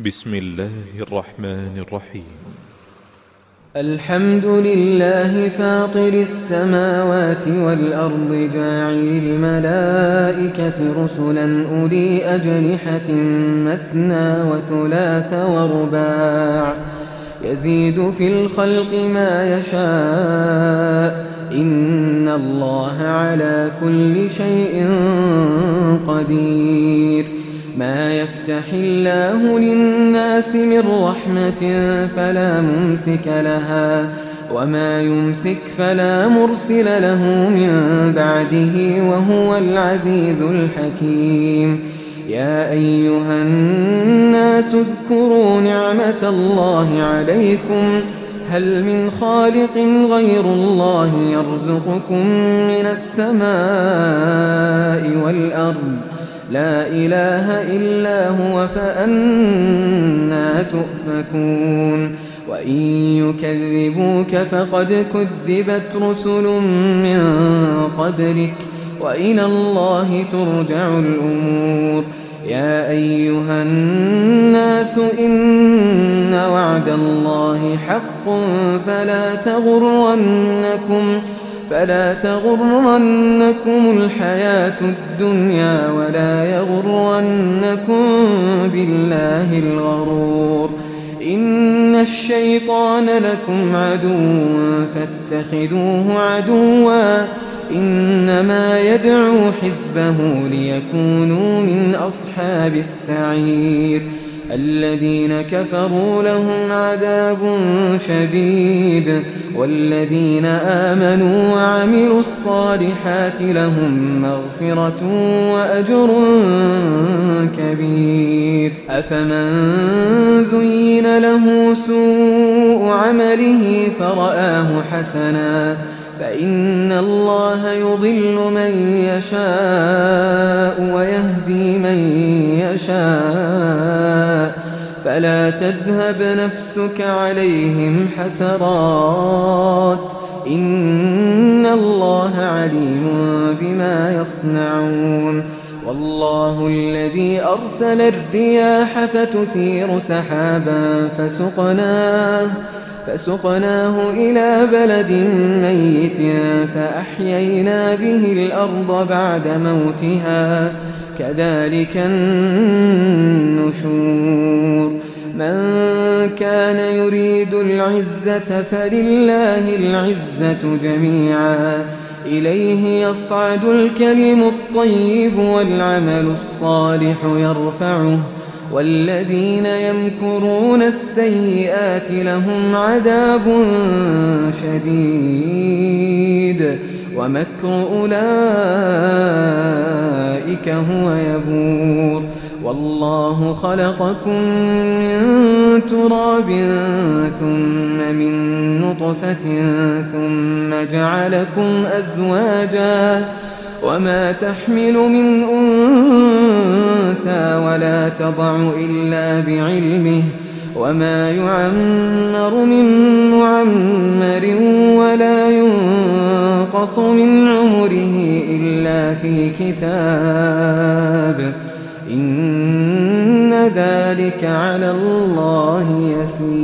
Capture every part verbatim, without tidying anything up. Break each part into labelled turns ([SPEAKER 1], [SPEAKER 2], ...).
[SPEAKER 1] بسم الله الرحمن الرحيم.
[SPEAKER 2] الحمد لله فاطر السماوات والأرض جاعل الملائكة رسلا أولي أجنحة مثنى وثلاث ورباع يزيد في الخلق ما يشاء إن الله على كل شيء قدير. ما يفتح الله للناس من رحمة فلا ممسك لها وما يمسك فلا مرسل له من بعده وهو العزيز الحكيم. يا أيها الناس اذكروا نعمة الله عليكم هل من خالق غير الله يرزقكم من السماء والأرض لا إله إلا هو فأنى تؤفكون. وإن يكذبوك فقد كذبت رسل من قبلك وإلى الله ترجع الأمور. يا أيها الناس إن وعد الله حق فلا تغرنكم فلا تغرنكم الحياة الدنيا ولا يغرنكم بالله الغرور. إن الشيطان لكم عدو فاتخذوه عدوا إنما يدعو حزبه ليكونوا من أصحاب السعير. الذين كفروا لهم عذاب شديد والذين آمنوا وعملوا الصالحات لهم مغفرة وأجر كبير. أفمن زين له سوء عمله فرآه حسنا فإن الله يضل من يشاء ويهدي من يشاء فلا تذهب نفسك عليهم حسرات إن الله عليم بما يصنعون. والله الذي أرسل الرياح فتثير سحابا فسقناه فسقناه إلى بلد ميت فأحيينا به الأرض بعد موتها كذلك النشور. من كان يريد العزة فلله العزة جميعا إليه يصعد الكلم الطيب والعمل الصالح يرفعه والذين يمكرون السيئات لهم عذاب شديد ومكر أولئك هو يبور. والله خلقكم من تراب ثم من نطفة ثم جعلكم أزواجا وما تحمل من أنثى ولا تضع إلا بعلمه وما يعمر من معمر ولا ينقص من عمره إلا في كتاب إن ذلك على الله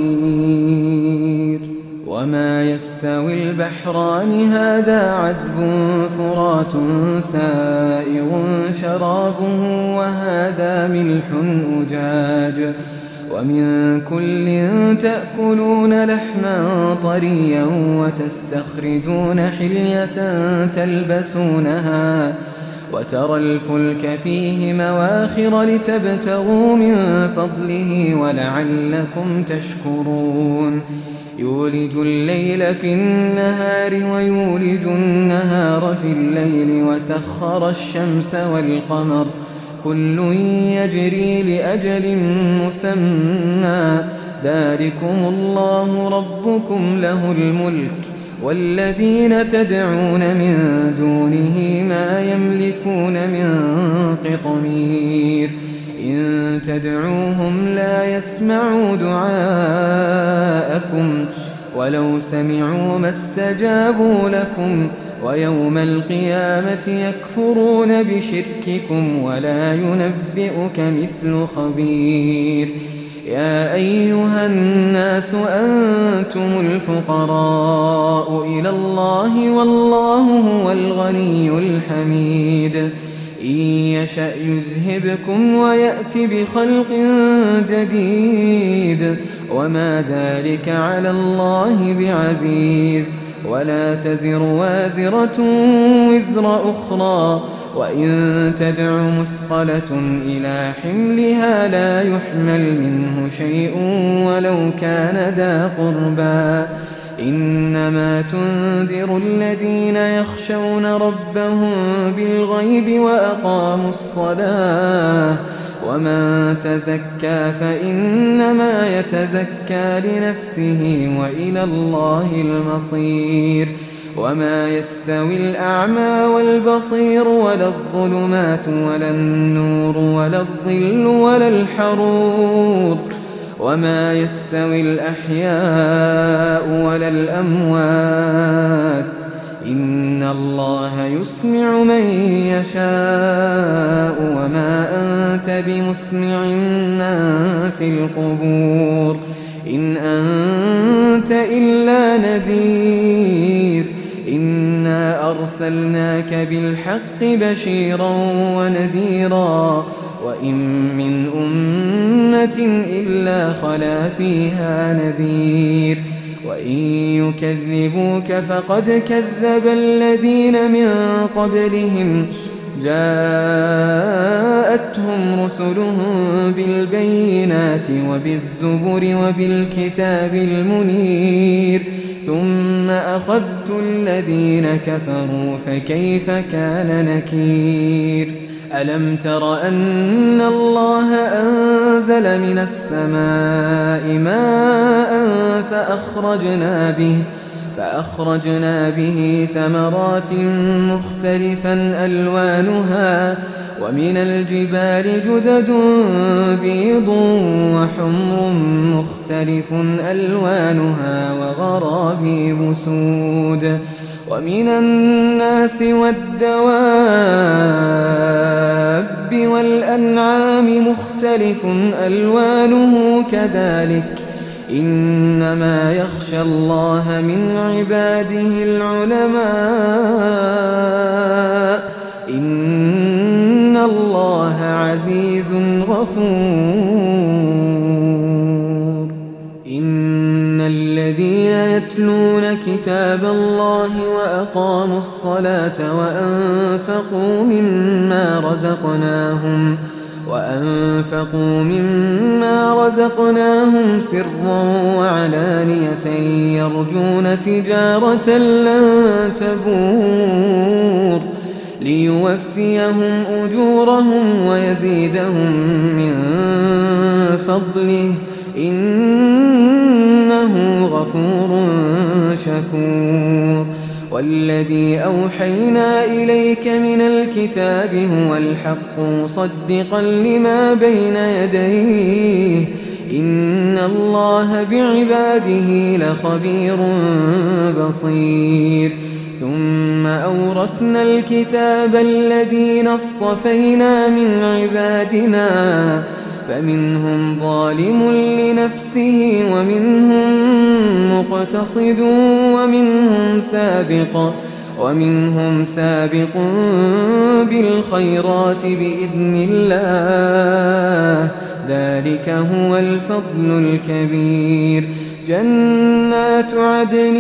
[SPEAKER 2] يسير. وما يستوي البحران هذا عذب فرات سائغ شرابه وهذا ملح أجاج ومن كل تأكلون لحما طريا وتستخرجون حلية تلبسونها وترى الفلك فيه مواخر لتبتغوا من فضله ولعلكم تشكرون. يولج الليل في النهار ويولج النهار في الليل وسخر الشمس والقمر كل يجري لأجل مسمى ذلكم الله ربكم له الملك والذين تدعون من دونه ما يملكون من قطمير. إن تدعوهم لا يسمعوا دعاءكم ولو سمعوا ما استجابوا لكم ويوم القيامة يكفرون بشرككم ولا ينبئك مثل خبير. يا أيها الناس أنتم الفقراء إلى الله والله هو الغني الحميد إن يشأ يذهبكم ويأت بخلق جديد وما ذلك على الله بعزيز ولا تزر وازرة وزر أخرى وإن تدع مثقلة إلى حملها لا يحمل منه شيء ولو كان ذا قربى إنما تنذر الذين يخشون ربهم بالغيب وأقاموا الصلاة ومن تزكى فإنما يتزكى لنفسه وإلى الله المصير وما يستوي الأعمى والبصير ولا الظلمات ولا النور ولا الظل ولا الحرور وما يستوي الأحياء ولا الأموات إن الله يسمع من يشاء وما أنت بمسمع من في القبور إن أنت إلا نذير إنا أرسلناك بالحق بشيرا ونذيرا وإن من أمة إلا خلا فيها نذير وإن يكذبوك فقد كذب الذين من قبلهم جاءتهم رسلهم بالبينات وبالزبر وبالكتاب المنير ثم أخذت الذين كفروا فكيف كان نكير ألم تر أن الله أنزل من السماء ماء فأخرجنا به فأخرجنا به ثمرات مختلفا ألوانها ومن الجبال جدد بيض وحمر مختلف ألوانها وغرابيب سود ومن الناس والدواب والأنعام مختلف ألوانه كذلك إنما يخشى الله من عباده العلماء إن الله عزيز غفور إن الذين يتلون كتاب الله وأقاموا الصلاة وأنفقوا مما رزقناهم وأنفقوا مما رزقناهم سرا وعلانية يرجون تجارة لن تبور ليوفيهم أجورهم ويزيدهم من فضله إنه غفور شكور والذي أوحينا إليك من الكتاب هو الحق مصدقا لما بين يديه إن الله بعباده لخبير بصير ثم أورثنا الكتاب الذين اصطفينا من عبادنا فمنهم ظالم لنفسه ومنهم مقتصد ومنهم سابق ومنهم سابق بالخيرات بإذن الله ذلك هو الفضل الكبير جنات عدن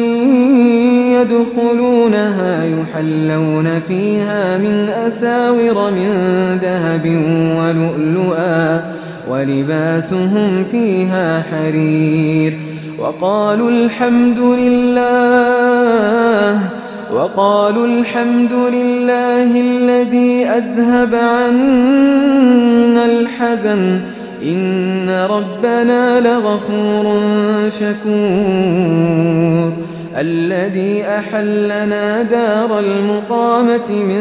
[SPEAKER 2] يدخلونها يحلون فيها من أساور من ذهب ولؤلؤا ولباسهم فيها حرير وقالوا الحمد لله وقالوا الحمد لله الذي أذهب عنا الحزن إن ربنا لغفور شكور الذي أحلنا دار المقامة من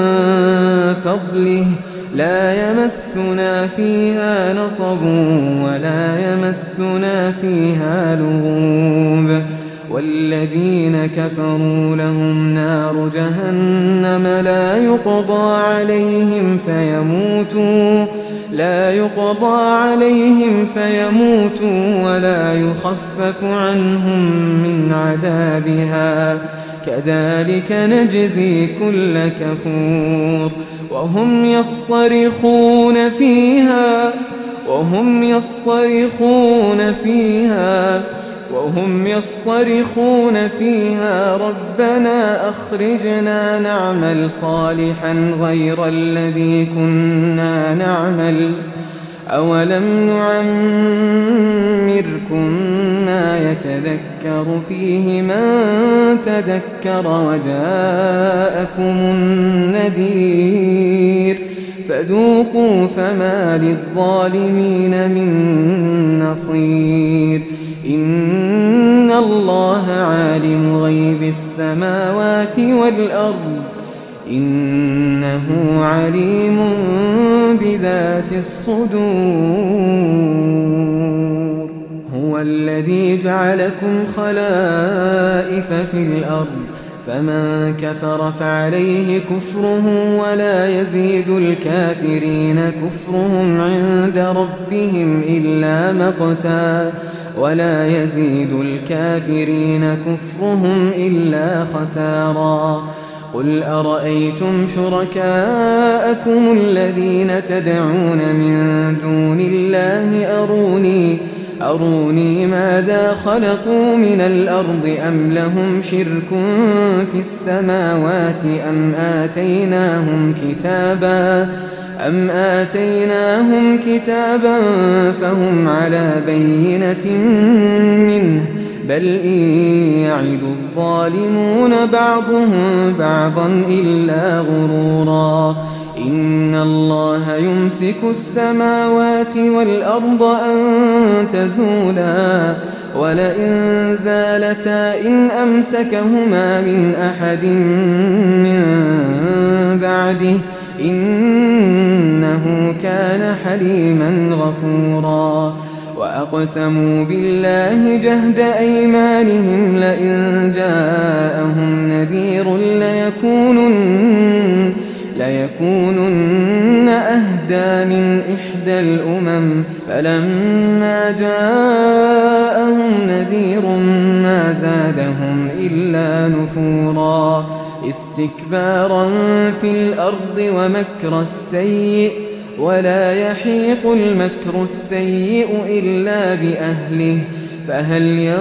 [SPEAKER 2] فضله لا يمسنا فيها نصب ولا يمسنا فيها لغوب والذين كفروا لهم نار جهنم لا يقضى عليهم فيموتوا لا يقضى عليهم فيموتوا ولا يخفف عنهم من عذابها كذلك نجزي كل كفور وهم يصطرخون فيها وهم يصطرخون فيها وهم يصطرخون فيها ربنا أخرجنا نعمل صالحا غير الذي كنا نعمل أولم نعمركم ما يتذكر فيه من تذكر وجاءكم النذير فذوقوا فما للظالمين من نصير إن الله عالم غيب السماوات والأرض إنه عليم بذات الصدور هو الذي جعلكم خلائف في الأرض فمن كفر فعليه كفره ولا يزيد الكافرين كفرهم عند ربهم إلا مقتا ولا يزيد الكافرين كفرهم إلا خسارا قل أرأيتم شركاءكم الذين تدعون من دون الله أروني أروني ماذا خلقوا من الأرض أم لهم شرك في السماوات أم آتيناهم كتابا أم آتيناهم كتابا فهم على بينة منه بل إن يعد الظالمون بعضهم بعضا إلا غرورا إن الله يمسك السماوات والأرض أن تزولا ولئن زالتا إن أمسكهما من أحد من بعده إنه كان حليما غفورا وأقسموا بالله جهد أيمانهم لئن جاءهم نذير ليكونن, ليكونن أهدى من إحدى الأمم فلما جاءهم نذير ما زادهم إلا نفورا استكبارا في الأرض ومكر السيء ولا يحيق المكر السيء إلا بأهله فهل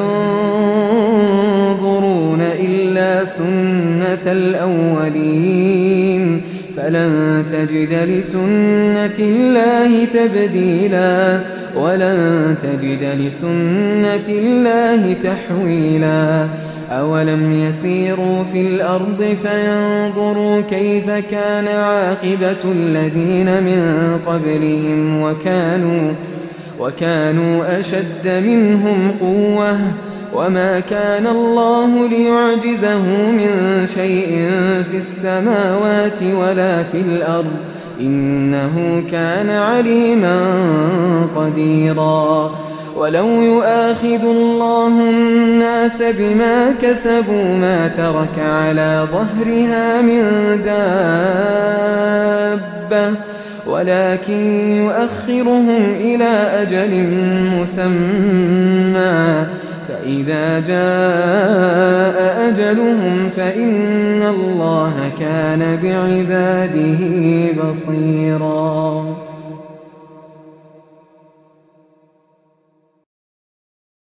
[SPEAKER 2] ينظرون إلا سنة الأولين فلن تجد لسنة الله تبديلا ولن تجد لسنة الله تحويلا أولم يسيروا في الأرض فينظروا كيف كان عاقبة الذين من قبلهم وكانوا, وكانوا أشد منهم قوة وما كان الله ليعجزه من شيء في السماوات ولا في الأرض إنه كان عليما قديرا ولو يؤاخذ الله الناس بما كسبوا ما ترك على ظهرها من دابة ولكن يؤخرهم إلى أجل مسمى فإذا جاء أجلهم فإن الله كان بعباده بصيرا.